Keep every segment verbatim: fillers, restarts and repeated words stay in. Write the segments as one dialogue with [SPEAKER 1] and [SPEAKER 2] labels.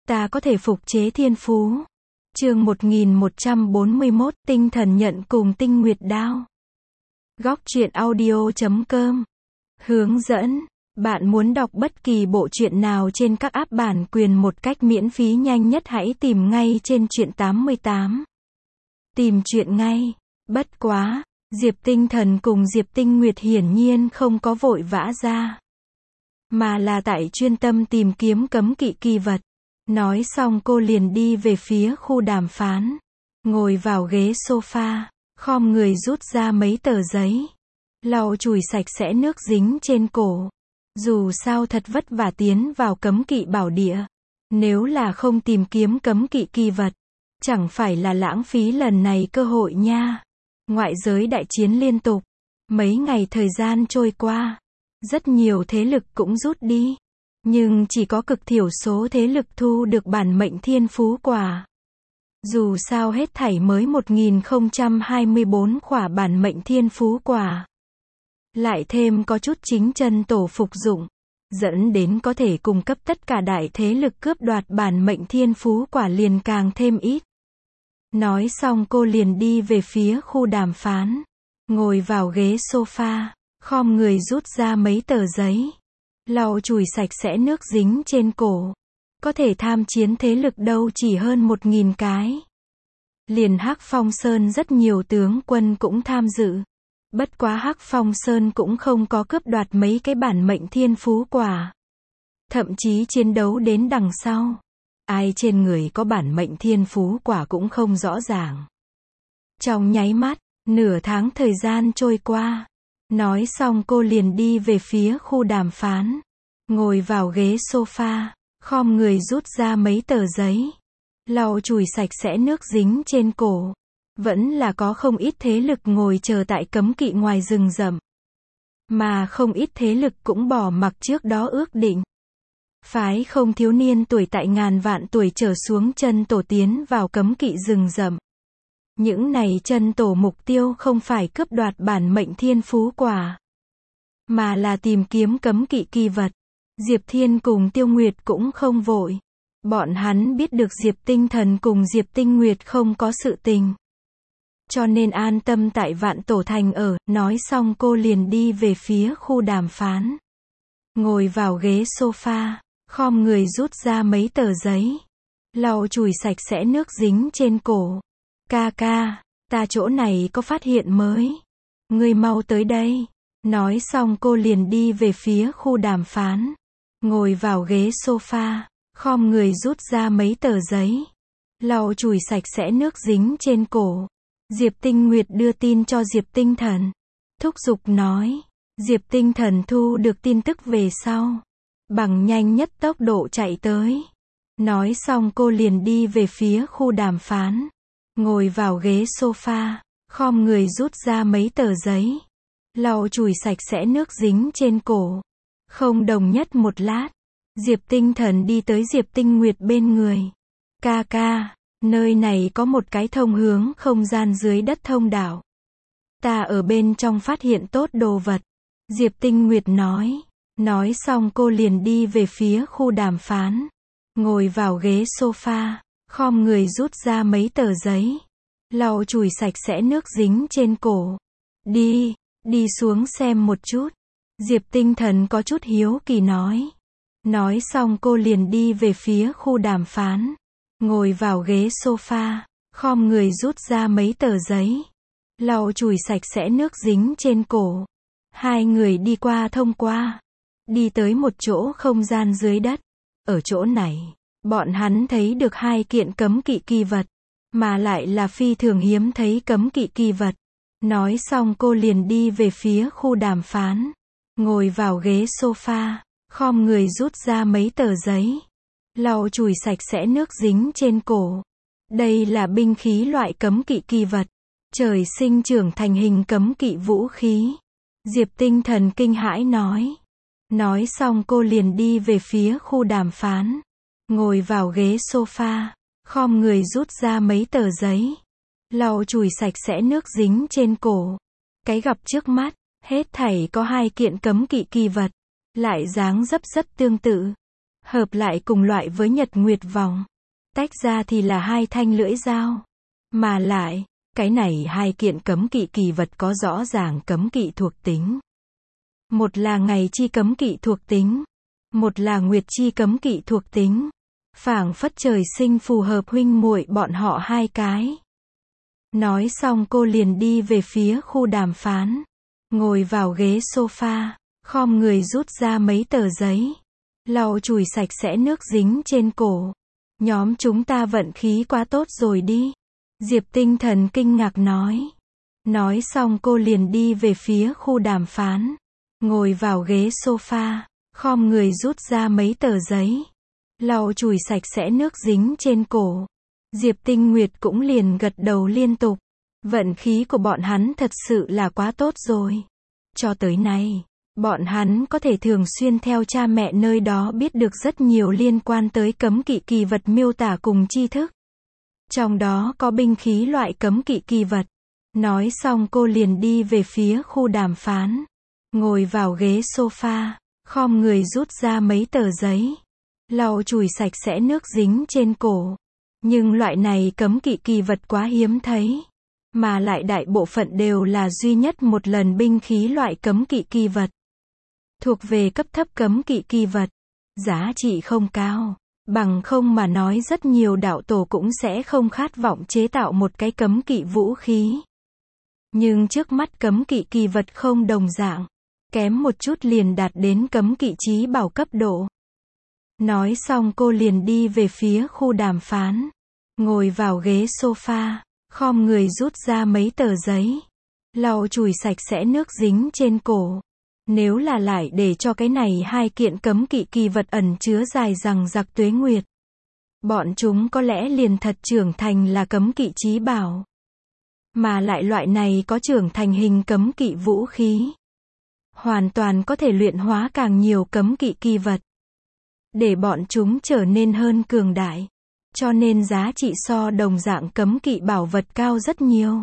[SPEAKER 1] ta có thể phục chế thiên phú. Chương một nghìn một trăm bốn mươi mốt, tinh thần nhận cùng tinh nguyệt đao. Góc truyện audio chấm com. Hướng dẫn. Bạn muốn đọc bất kỳ bộ truyện nào trên các app bản quyền một cách miễn phí nhanh nhất hãy tìm ngay trên truyện tám mươi tám. Tìm truyện ngay. Bất quá, Diệp Tinh Thần cùng Diệp Tinh Nguyệt hiển nhiên không có vội vã ra, mà là tại chuyên tâm tìm kiếm cấm kỵ kỳ vật. Nói xong cô liền đi về phía khu đàm phán, ngồi vào ghế sofa, khom người rút ra mấy tờ giấy, lau chùi sạch sẽ nước dính trên cổ. Dù sao thật vất vả tiến vào cấm kỵ bảo địa, nếu là không tìm kiếm cấm kỵ kỳ vật, chẳng phải là lãng phí lần này cơ hội nha. Ngoại giới đại chiến liên tục, mấy ngày thời gian trôi qua, rất nhiều thế lực cũng rút đi, nhưng chỉ có cực thiểu số thế lực thu được bản mệnh thiên phú quả. Dù sao hết thảy mới một nghìn không trăm hai mươi bốn quả bản mệnh thiên phú quả, lại thêm có chút chính chân tổ phục dụng, dẫn đến có thể cung cấp tất cả đại thế lực cướp đoạt bản mệnh thiên phú quả liền càng thêm ít. Nói xong cô liền đi về phía khu đàm phán, ngồi vào ghế sofa, khom người rút ra mấy tờ giấy, lau chùi sạch sẽ nước dính trên cổ. Có thể tham chiến thế lực đâu chỉ hơn một nghìn cái. Liền Hắc Phong Sơn rất nhiều tướng quân cũng tham dự. Bất quá Hắc Phong Sơn cũng không có cướp đoạt mấy cái bản mệnh thiên phú quả. Thậm chí chiến đấu đến đằng sau, ai trên người có bản mệnh thiên phú quả cũng không rõ ràng. Trong nháy mắt, nửa tháng thời gian trôi qua. Nói xong cô liền đi về phía khu đàm phán, ngồi vào ghế sofa, khom người rút ra mấy tờ giấy, lau chùi sạch sẽ nước dính trên cổ. Vẫn là có không ít thế lực ngồi chờ tại cấm kỵ ngoài rừng rậm, mà không ít thế lực cũng bỏ mặc trước đó ước định. Phái không thiếu niên tuổi tại ngàn vạn tuổi trở xuống chân tổ tiến vào cấm kỵ rừng rậm. Những này chân tổ mục tiêu không phải cướp đoạt bản mệnh thiên phú quả, mà là tìm kiếm cấm kỵ kỳ vật. Diệp Thiên cùng Tiêu Nguyệt cũng không vội. Bọn hắn biết được Diệp Tinh Thần cùng Diệp Tinh Nguyệt không có sự tình, cho nên an tâm tại Vạn Tổ Thành ở. Nói xong cô liền đi về phía khu đàm phán, ngồi vào ghế sofa, khom người rút ra mấy tờ giấy, lau chùi sạch sẽ nước dính trên cổ. Ca ca, ta chỗ này có phát hiện mới, ngươi mau tới đây. Nói xong cô liền đi về phía khu đàm phán, ngồi vào ghế sofa, khom người rút ra mấy tờ giấy, lau chùi sạch sẽ nước dính trên cổ. Diệp Tinh Nguyệt đưa tin cho Diệp Tinh Thần, thúc giục nói. Diệp Tinh Thần thu được tin tức về sau, bằng nhanh nhất tốc độ chạy tới. Nói xong cô liền đi về phía khu đàm phán, ngồi vào ghế sofa, khom người rút ra mấy tờ giấy, lau chùi sạch sẽ nước dính trên cổ. Không đồng nhất một lát, Diệp Tinh Thần đi tới Diệp Tinh Nguyệt bên người. Ca ca, nơi này có một cái thông hướng không gian dưới đất thông đạo. Ta ở bên trong phát hiện tốt đồ vật. Diệp Tinh Nguyệt nói. Nói xong cô liền đi về phía khu đàm phán, ngồi vào ghế sofa, khom người rút ra mấy tờ giấy, lau chùi sạch sẽ nước dính trên cổ. Đi, đi xuống xem một chút. Diệp Tinh Thần có chút hiếu kỳ nói. Nói xong cô liền đi về phía khu đàm phán, ngồi vào ghế sofa, khom người rút ra mấy tờ giấy, lau chùi sạch sẽ nước dính trên cổ. Hai người đi qua thông qua, đi tới một chỗ không gian dưới đất. Ở chỗ này, bọn hắn thấy được hai kiện cấm kỵ kỳ vật, mà lại là phi thường hiếm thấy cấm kỵ kỳ vật. Nói xong cô liền đi về phía khu đàm phán, ngồi vào ghế sofa, khom người rút ra mấy tờ giấy, lau chùi sạch sẽ nước dính trên cổ. Đây là binh khí loại cấm kỵ kỳ vật, trời sinh trưởng thành hình cấm kỵ vũ khí. Diệp Tinh Thần kinh hãi nói. Nói xong cô liền đi về phía khu đàm phán, ngồi vào ghế sofa, khom người rút ra mấy tờ giấy, lau chùi sạch sẽ nước dính trên cổ. Cái gặp trước mắt, hết thảy có hai kiện cấm kỵ kỳ vật, lại dáng dấp rất tương tự. Hợp lại cùng loại với nhật nguyệt vòng. Tách ra thì là hai thanh lưỡi dao. Mà lại, cái này hai kiện cấm kỵ kỳ vật có rõ ràng cấm kỵ thuộc tính. Một là ngày chi cấm kỵ thuộc tính. Một là nguyệt chi cấm kỵ thuộc tính. Phảng phất trời sinh phù hợp huynh muội bọn họ hai cái. Nói xong cô liền đi về phía khu đàm phán. Ngồi vào ghế sofa, khom người rút ra mấy tờ giấy. Lau chùi sạch sẽ nước dính trên cổ. Nhóm chúng ta vận khí quá tốt rồi đi. Diệp Tinh Thần kinh ngạc nói. Nói xong cô liền đi về phía khu đàm phán. Ngồi vào ghế sofa, khom người rút ra mấy tờ giấy. Lau chùi sạch sẽ nước dính trên cổ. Diệp Tinh Nguyệt cũng liền gật đầu liên tục. Vận khí của bọn hắn thật sự là quá tốt rồi. Cho tới nay, bọn hắn có thể thường xuyên theo cha mẹ nơi đó biết được rất nhiều liên quan tới cấm kỵ kỳ vật miêu tả cùng tri thức. Trong đó có binh khí loại cấm kỵ kỳ vật. Nói xong cô liền đi về phía khu đàm phán. Ngồi vào ghế sofa, khom người rút ra mấy tờ giấy. Lau chùi sạch sẽ nước dính trên cổ. Nhưng loại này cấm kỵ kỳ vật quá hiếm thấy. Mà lại đại bộ phận đều là duy nhất một lần binh khí loại cấm kỵ kỳ vật. Thuộc về cấp thấp cấm kỵ kỳ vật. Giá trị không cao. Bằng không mà nói rất nhiều đạo tổ cũng sẽ không khát vọng chế tạo một cái cấm kỵ vũ khí. Nhưng trước mắt cấm kỵ kỳ vật không đồng dạng. Kém một chút liền đạt đến cấm kỵ chí bảo cấp độ. Nói xong cô liền đi về phía khu đàm phán. Ngồi vào ghế sofa, khom người rút ra mấy tờ giấy. Lau chùi sạch sẽ nước dính trên cổ. Nếu là lại để cho cái này hai kiện cấm kỵ kỳ vật ẩn chứa dài rằng giặc tuế nguyệt. Bọn chúng có lẽ liền thật trưởng thành là cấm kỵ chí bảo. Mà lại loại này có trưởng thành hình cấm kỵ vũ khí. Hoàn toàn có thể luyện hóa càng nhiều cấm kỵ kỳ vật. Để bọn chúng trở nên hơn cường đại. Cho nên giá trị so đồng dạng cấm kỵ bảo vật cao rất nhiều.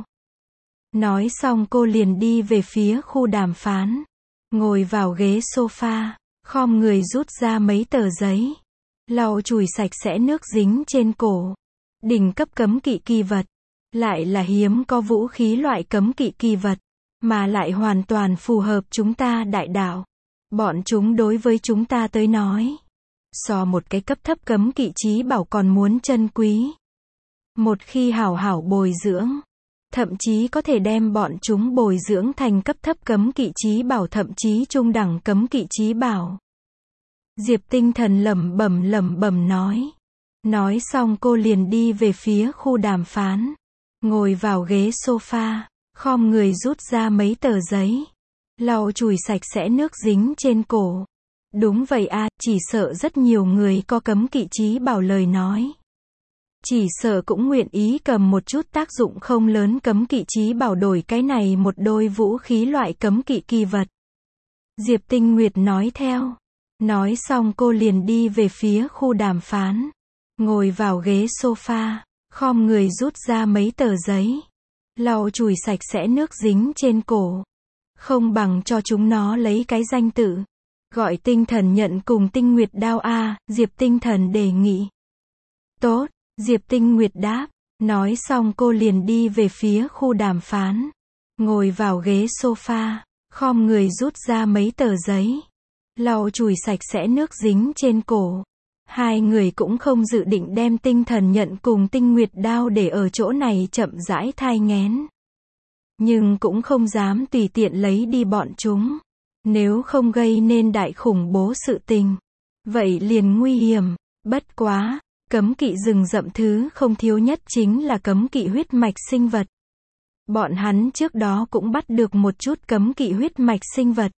[SPEAKER 1] Nói xong cô liền đi về phía khu đàm phán. Ngồi vào ghế sofa, khom người rút ra mấy tờ giấy. Lau chùi sạch sẽ nước dính trên cổ. Đỉnh cấp cấm kỵ kỳ vật. Lại là hiếm có vũ khí loại cấm kỵ kỳ vật. Mà lại hoàn toàn phù hợp chúng ta đại đạo. Bọn chúng đối với chúng ta tới nói. So một cái cấp thấp cấm kỵ chí bảo còn muốn chân quý. Một khi hảo hảo bồi dưỡng. Thậm chí có thể đem bọn chúng bồi dưỡng thành cấp thấp cấm kỵ chí bảo thậm chí trung đẳng cấm kỵ chí bảo. Diệp Tinh Thần lẩm bẩm lẩm bẩm nói. Nói xong cô liền đi về phía khu đàm phán. Ngồi vào ghế sofa, khom người rút ra mấy tờ giấy. Lau chùi sạch sẽ nước dính trên cổ. Đúng vậy a, à, chỉ sợ rất nhiều người có cấm kỵ chí bảo lời nói. Chỉ sợ cũng nguyện ý cầm một chút tác dụng không lớn cấm kỵ chí bảo đổi cái này một đôi vũ khí loại cấm kỵ kỳ vật. Diệp Tinh Nguyệt nói theo. Nói xong cô liền đi về phía khu đàm phán. Ngồi vào ghế sofa, khom người rút ra mấy tờ giấy. Lau chùi sạch sẽ nước dính trên cổ. Không bằng cho chúng nó lấy cái danh tự. Gọi Tinh Thần nhận cùng Tinh Nguyệt đao a, Diệp Tinh Thần đề nghị. Tốt, Diệp Tinh Nguyệt đáp. Nói xong cô liền đi về phía khu đàm phán. Ngồi vào ghế sofa, khom người rút ra mấy tờ giấy. Lau chùi sạch sẽ nước dính trên cổ. Hai người cũng không dự định đem Tinh Thần nhận cùng Tinh Nguyệt đao để ở chỗ này chậm rãi thai nghén. Nhưng cũng không dám tùy tiện lấy đi bọn chúng. Nếu không gây nên đại khủng bố sự tình. Vậy liền nguy hiểm. Bất quá, cấm kỵ rừng rậm thứ không thiếu nhất chính là cấm kỵ huyết mạch sinh vật. Bọn hắn trước đó cũng bắt được một chút cấm kỵ huyết mạch sinh vật.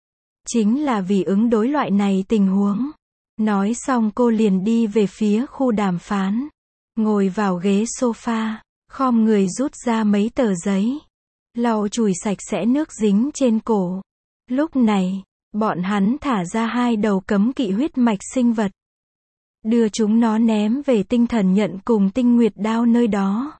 [SPEAKER 1] Chính là vì ứng đối loại này tình huống. Nói xong cô liền đi về phía khu đàm phán. Ngồi vào ghế sofa, khom người rút ra mấy tờ giấy. Lau chùi sạch sẽ nước dính trên cổ. Lúc này, bọn hắn thả ra hai đầu cấm kỵ huyết mạch sinh vật. Đưa chúng nó ném về Tinh Thần nhận cùng Tinh Nguyệt đao nơi đó.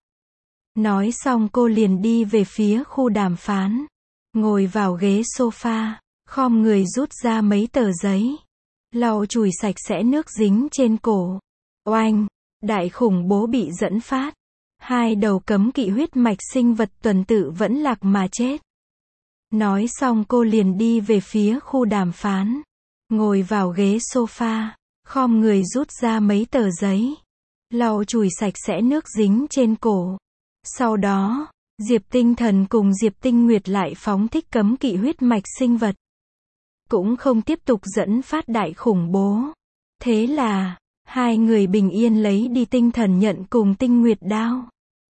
[SPEAKER 1] Nói xong cô liền đi về phía khu đàm phán. Ngồi vào ghế sofa, khom người rút ra mấy tờ giấy. lau chùi sạch sẽ nước dính trên cổ. Oanh! Đại khủng bố bị dẫn phát. Hai đầu cấm kỵ huyết mạch sinh vật tuần tự vẫn lạc mà chết. Nói xong cô liền đi về phía khu đàm phán. Ngồi vào ghế sofa, khom người rút ra mấy tờ giấy. Lau chùi sạch sẽ nước dính trên cổ. Sau đó, Diệp Tinh Thần cùng Diệp Tinh Nguyệt lại phóng thích cấm kỵ huyết mạch sinh vật. Cũng không tiếp tục dẫn phát đại khủng bố. Thế là, hai người bình yên lấy đi tinh thần nhận cùng tinh nguyệt đao.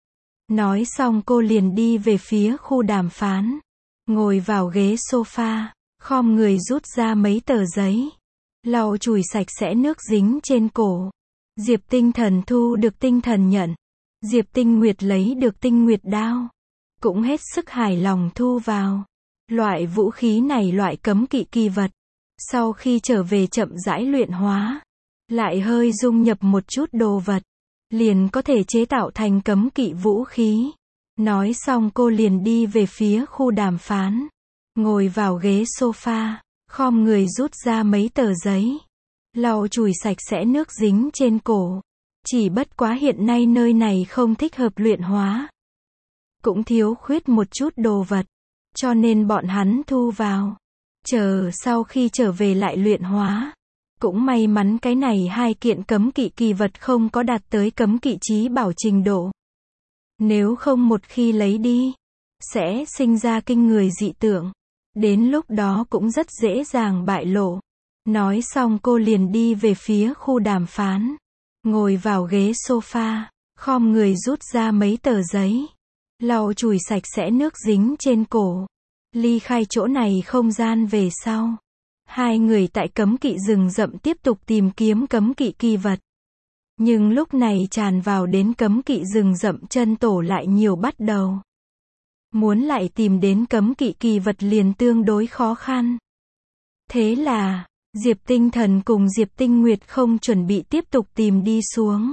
[SPEAKER 1] Nói xong cô liền đi về phía khu đàm phán. Ngồi vào ghế sofa, khom người rút ra mấy tờ giấy. Lau chùi sạch sẽ nước dính trên cổ. Diệp Tinh Thần thu được tinh thần nhận. Diệp Tinh Nguyệt lấy được tinh nguyệt đao. Cũng hết sức hài lòng thu vào. Loại vũ khí này loại cấm kỵ kỳ vật. Sau khi trở về chậm rãi luyện hóa, lại hơi dung nhập một chút đồ vật, liền có thể chế tạo thành cấm kỵ vũ khí. Nói xong cô liền đi về phía khu đàm phán. Ngồi vào ghế sofa, khom người rút ra mấy tờ giấy. Lau chùi sạch sẽ nước dính trên cổ. Chỉ bất quá hiện nay nơi này không thích hợp luyện hóa. Cũng thiếu khuyết một chút đồ vật. Cho nên bọn hắn thu vào. Chờ sau khi trở về lại luyện hóa. Cũng may mắn cái này hai kiện cấm kỵ kỳ vật không có đạt tới cấm kỵ chí bảo trình độ. Nếu không một khi lấy đi, sẽ sinh ra kinh người dị tượng. Đến lúc đó cũng rất dễ dàng bại lộ. Nói xong cô liền đi về phía khu đàm phán. Ngồi vào ghế sofa, khom người rút ra mấy tờ giấy. Lau chùi sạch sẽ nước dính trên cổ. Ly khai chỗ này không gian về sau. Hai người tại cấm kỵ rừng rậm tiếp tục tìm kiếm cấm kỵ kỳ vật. Nhưng lúc này tràn vào đến cấm kỵ rừng rậm chân tổ lại nhiều bắt đầu. Muốn lại tìm đến cấm kỵ kỳ vật liền tương đối khó khăn. Thế là, Diệp Tinh Thần cùng Diệp Tinh Nguyệt không chuẩn bị tiếp tục tìm đi xuống.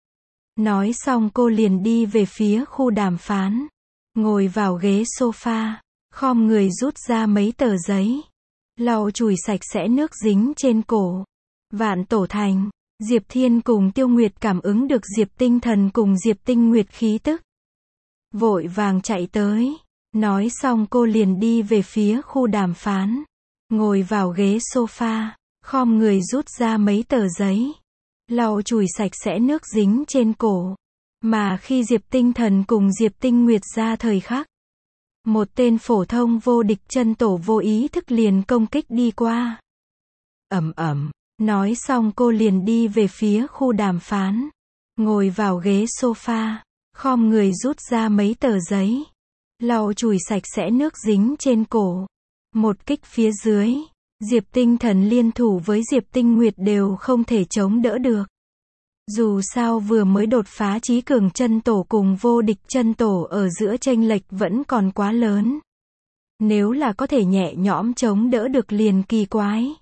[SPEAKER 1] Nói xong cô liền đi về phía khu đàm phán. Ngồi vào ghế sofa, khom người rút ra mấy tờ giấy. Lau chùi sạch sẽ nước dính trên cổ. Vạn Tổ Thành, Diệp Thiên cùng Tiêu Nguyệt cảm ứng được Diệp Tinh Thần cùng Diệp Tinh Nguyệt khí tức. Vội vàng chạy tới. Nói xong cô liền đi về phía khu đàm phán. Ngồi vào ghế sofa, khom người rút ra mấy tờ giấy. Lau chùi sạch sẽ nước dính trên cổ. Mà khi Diệp Tinh Thần cùng Diệp Tinh Nguyệt ra thời khắc, một tên phổ thông vô địch chân tổ vô ý thức liền công kích đi qua. Ầm ầm, nói xong cô liền đi về phía khu đàm phán. Ngồi vào ghế sofa, khom người rút ra mấy tờ giấy. Lau chùi sạch sẽ nước dính trên cổ. Một kích phía dưới, Diệp Tinh Thần liên thủ với Diệp Tinh Nguyệt đều không thể chống đỡ được. Dù sao vừa mới đột phá chí cường chân tổ cùng vô địch chân tổ ở giữa chênh lệch vẫn còn quá lớn. Nếu là có thể nhẹ nhõm chống đỡ được liền kỳ quái.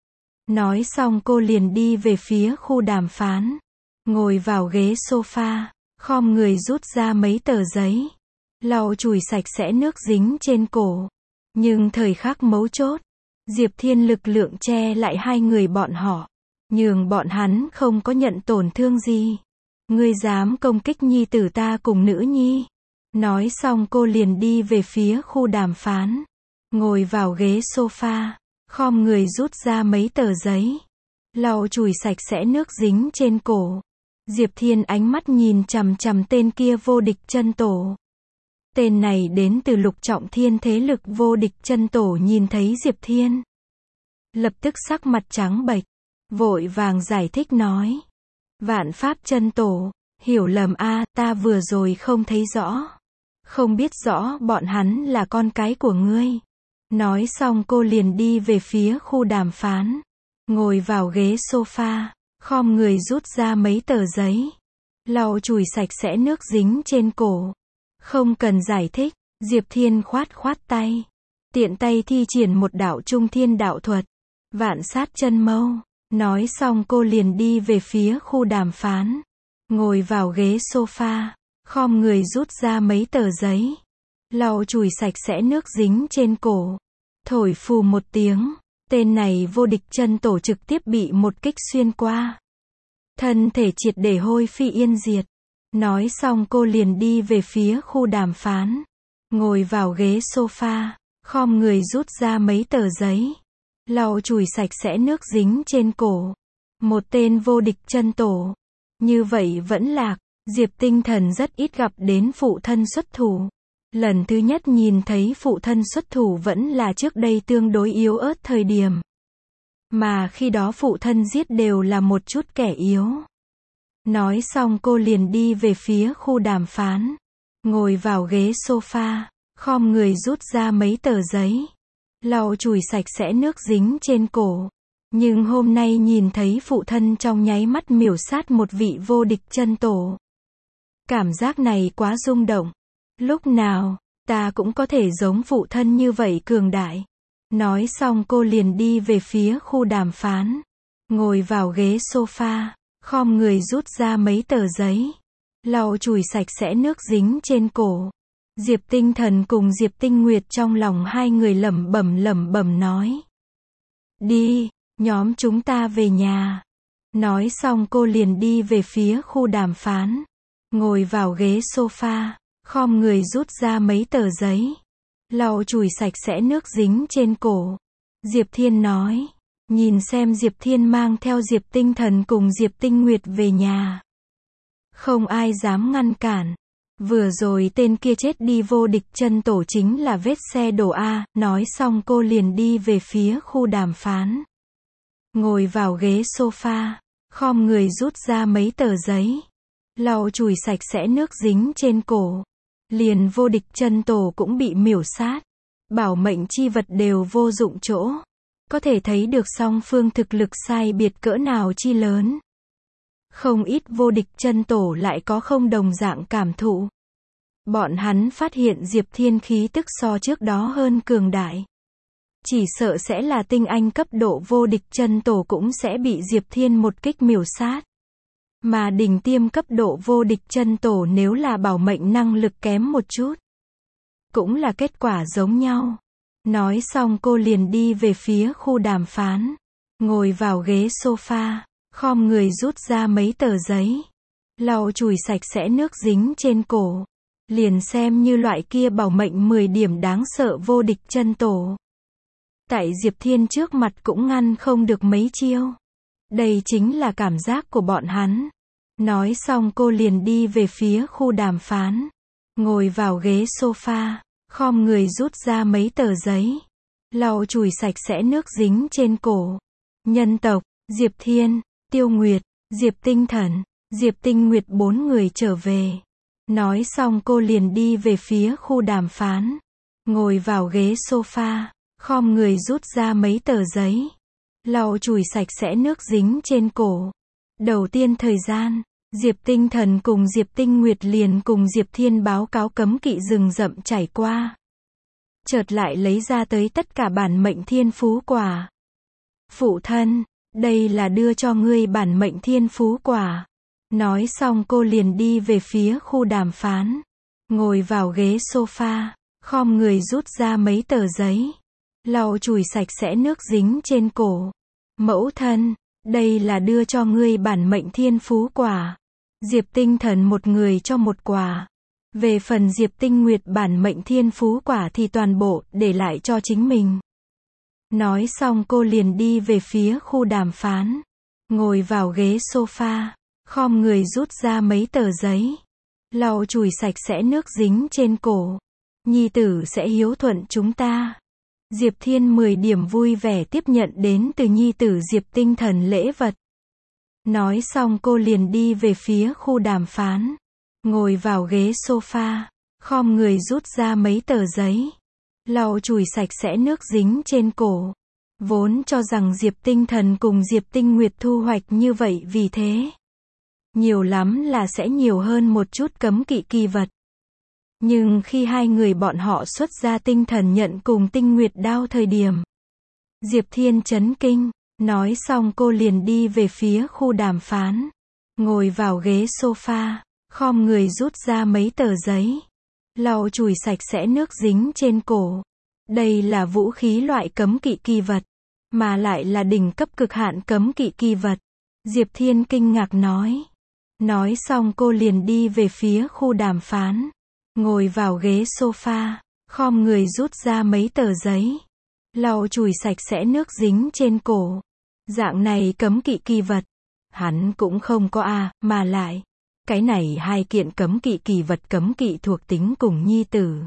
[SPEAKER 1] Nói xong cô liền đi về phía khu đàm phán. Ngồi vào ghế sofa, khom người rút ra mấy tờ giấy. Lau chùi sạch sẽ nước dính trên cổ. Nhưng thời khắc mấu chốt, Diệp Thiên lực lượng che lại hai người bọn họ. Nhường bọn hắn không có nhận tổn thương gì. Ngươi dám công kích nhi tử ta cùng nữ nhi. Nói xong cô liền đi về phía khu đàm phán. Ngồi vào ghế sofa, khom người rút ra mấy tờ giấy. Lau chùi sạch sẽ nước dính trên cổ. Diệp Thiên ánh mắt nhìn chằm chằm tên kia vô địch chân tổ. Tên này đến từ lục trọng thiên thế lực vô địch chân tổ nhìn thấy Diệp Thiên. Lập tức sắc mặt trắng bệch. Vội vàng giải thích nói. Vạn pháp chân tổ, hiểu lầm a, ta vừa rồi không thấy rõ. Không biết rõ bọn hắn là con cái của ngươi. Nói xong cô liền đi về phía khu đàm phán. Ngồi vào ghế sofa, khom người rút ra mấy tờ giấy. Lau chùi sạch sẽ nước dính trên cổ. Không cần giải thích, Diệp Thiên khoát khoát tay. Tiện tay thi triển một đạo trung thiên đạo thuật. Vạn sát chân mâu. Nói xong cô liền đi về phía khu đàm phán. Ngồi vào ghế sofa, khom người rút ra mấy tờ giấy. Lau chùi sạch sẽ nước dính trên cổ. Thổi phù một tiếng, Tên này vô địch chân tổ trực tiếp bị một kích xuyên qua. Thân thể triệt để hôi phi yên diệt. Nói xong cô liền đi về phía khu đàm phán. Ngồi vào ghế sofa, khom người rút ra mấy tờ giấy. Lau chùi sạch sẽ nước dính trên cổ. Một tên vô địch chân tổ. Như vậy vẫn lạc. Diệp Tinh Thần rất ít gặp đến phụ thân xuất thủ. Lần thứ nhất nhìn thấy phụ thân xuất thủ vẫn là trước đây tương đối yếu ớt thời điểm. Mà khi đó phụ thân giết đều là một chút kẻ yếu. Nói xong cô liền đi về phía khu đàm phán. Ngồi vào ghế sofa, khom người rút ra mấy tờ giấy. Lau chùi sạch sẽ nước dính trên cổ. Nhưng hôm nay nhìn thấy phụ thân trong nháy mắt miểu sát một vị vô địch chân tổ. Cảm giác này quá rung động. Lúc nào, ta cũng có thể giống phụ thân như vậy cường đại. Nói xong cô liền đi về phía khu đàm phán. Ngồi vào ghế sofa, khom người rút ra mấy tờ giấy. Lau chùi sạch sẽ nước dính trên cổ. Diệp Tinh Thần cùng Diệp Tinh Nguyệt trong lòng hai người lẩm bẩm lẩm bẩm nói. Đi, nhóm chúng ta về nhà. Nói xong cô liền đi về phía khu đàm phán. Ngồi vào ghế sofa, khom người rút ra mấy tờ giấy. Lau chùi sạch sẽ nước dính trên cổ. Diệp Thiên nói. Nhìn xem Diệp Thiên mang theo Diệp Tinh Thần cùng Diệp Tinh Nguyệt về nhà. Không ai dám ngăn cản. Vừa rồi tên kia chết đi vô địch chân tổ chính là vết xe đổ A. Nói xong cô liền đi về phía khu đàm phán. Ngồi vào ghế sofa, khom người rút ra mấy tờ giấy. Lau chùi sạch sẽ nước dính trên cổ. Liền vô địch chân tổ cũng bị miểu sát. Bảo mệnh chi vật đều vô dụng chỗ. Có thể thấy được song phương thực lực sai biệt cỡ nào chi lớn. Không ít vô địch chân tổ lại có không đồng dạng cảm thụ. Bọn hắn phát hiện Diệp Thiên khí tức so trước đó hơn cường đại. Chỉ sợ sẽ là tinh anh cấp độ vô địch chân tổ cũng sẽ bị Diệp Thiên một kích miểu sát. Mà đỉnh tiêm cấp độ vô địch chân tổ nếu là bảo mệnh năng lực kém một chút, cũng là kết quả giống nhau. Nói xong cô liền đi về phía khu đàm phán. Ngồi vào ghế sofa, khom người rút ra mấy tờ giấy. Lau chùi sạch sẽ nước dính trên cổ. Liền xem như loại kia bảo mệnh mười điểm đáng sợ vô địch chân tổ. Tại Diệp Thiên trước mặt cũng ngăn không được mấy chiêu. Đây chính là cảm giác của bọn hắn. Nói xong cô liền đi về phía khu đàm phán. Ngồi vào ghế sofa, khom người rút ra mấy tờ giấy. Lau chùi sạch sẽ nước dính trên cổ. Nhân tộc, Diệp Thiên, Tiêu Nguyệt, Diệp Tinh Thần, Diệp Tinh Nguyệt bốn người trở về. Nói xong cô liền đi về phía khu đàm phán. Ngồi vào ghế sofa, khom người rút ra mấy tờ giấy. Lau chùi sạch sẽ nước dính trên cổ. Đầu tiên thời gian, Diệp Tinh Thần cùng Diệp Tinh Nguyệt liền cùng Diệp Thiên báo cáo cấm kỵ rừng rậm trải qua. Chợt lại lấy ra tới tất cả bản mệnh thiên phú quả. Phụ thân, đây là đưa cho ngươi bản mệnh thiên phú quả. Nói xong cô liền đi về phía khu đàm phán. Ngồi vào ghế sofa, khom người rút ra mấy tờ giấy. Lau chùi sạch sẽ nước dính trên cổ. Mẫu thân, đây là đưa cho ngươi bản mệnh thiên phú quả. Diệp Tinh Thần một người cho một quả. Về phần Diệp Tinh Nguyệt bản mệnh thiên phú quả thì toàn bộ để lại cho chính mình. Nói xong cô liền đi về phía khu đàm phán. Ngồi vào ghế sofa, khom người rút ra mấy tờ giấy. Lau chùi sạch sẽ nước dính trên cổ. Nhi tử sẽ hiếu thuận chúng ta. Diệp Thiên mười điểm vui vẻ tiếp nhận đến từ nhi tử Diệp Tinh Thần lễ vật. Nói xong cô liền đi về phía khu đàm phán. Ngồi vào ghế sofa, khom người rút ra mấy tờ giấy. Lau chùi sạch sẽ nước dính trên cổ. Vốn cho rằng Diệp Tinh Thần cùng Diệp Tinh Nguyệt thu hoạch như vậy vì thế. Nhiều lắm là sẽ nhiều hơn một chút cấm kỵ kỳ vật. Nhưng khi hai người bọn họ xuất ra tinh thần nhận cùng tinh nguyệt đao thời điểm. Diệp Thiên chấn kinh. Nói xong cô liền đi về phía khu đàm phán. Ngồi vào ghế sofa, khom người rút ra mấy tờ giấy. Lau chùi sạch sẽ nước dính trên cổ. Đây là vũ khí loại cấm kỵ kỳ vật. Mà lại là đỉnh cấp cực hạn cấm kỵ kỳ vật. Diệp Thiên kinh ngạc nói. Nói xong cô liền đi về phía khu đàm phán. Ngồi vào ghế sofa, khom người rút ra mấy tờ giấy. Lau chùi sạch sẽ nước dính trên cổ. Dạng này cấm kỵ kỳ vật. Hắn cũng không có a, mà lại. Cái này hai kiện cấm kỵ kỳ vật cấm kỵ thuộc tính cùng nhi tử.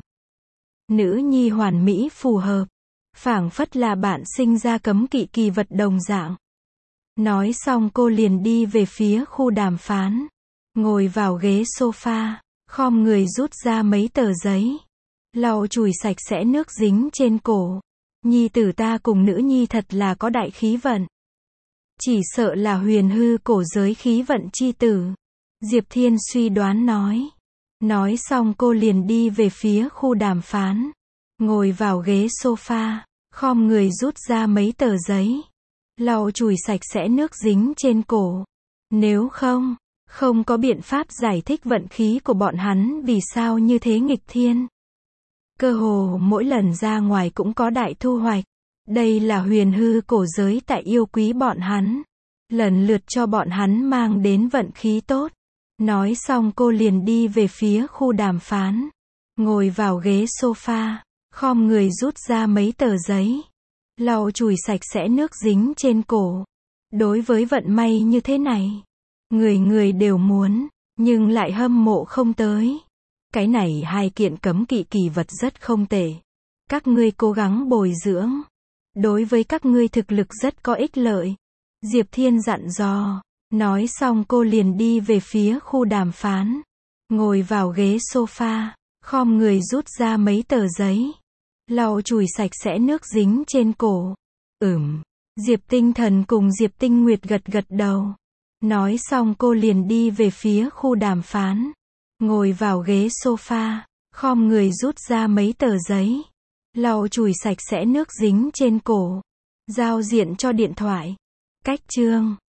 [SPEAKER 1] Nữ nhi hoàn mỹ phù hợp. Phảng phất là bạn sinh ra cấm kỵ kỳ vật đồng dạng. Nói xong cô liền đi về phía khu đàm phán. Ngồi vào ghế sofa, khom người rút ra mấy tờ giấy. Lau chùi sạch sẽ nước dính trên cổ. Nhi tử ta cùng nữ nhi thật là có đại khí vận. Chỉ sợ là huyền hư cổ giới khí vận chi tử. Diệp Thiên suy đoán nói. Nói xong cô liền đi về phía khu đàm phán. Ngồi vào ghế sofa, khom người rút ra mấy tờ giấy. Lau chùi sạch sẽ nước dính trên cổ. Nếu không, không có biện pháp giải thích vận khí của bọn hắn vì sao như thế nghịch thiên. Cơ hồ mỗi lần ra ngoài cũng có đại thu hoạch. Đây là huyền hư cổ giới tại yêu quý bọn hắn. Lần lượt cho bọn hắn mang đến vận khí tốt. Nói xong cô liền đi về phía khu đàm phán. Ngồi vào ghế sofa, khom người rút ra mấy tờ giấy. Lau chùi sạch sẽ nước dính trên cổ. Đối với vận may như thế này, người người đều muốn, nhưng lại hâm mộ không tới. Cái này hai kiện cấm kỵ kỳ vật rất không tệ. Các ngươi cố gắng bồi dưỡng. Đối với các ngươi thực lực rất có ích lợi. Diệp Thiên dặn dò. Nói xong cô liền đi về phía khu đàm phán. Ngồi vào ghế sofa, khom người rút ra mấy tờ giấy. Lau chùi sạch sẽ nước dính trên cổ. Ừm. Diệp Tinh Thần cùng Diệp Tinh Nguyệt gật gật đầu. Nói xong cô liền đi về phía khu đàm phán. Ngồi vào ghế sofa, khom người rút ra mấy tờ giấy. Lau chùi sạch sẽ nước dính trên cổ. Giao diện cho điện thoại. Cách chương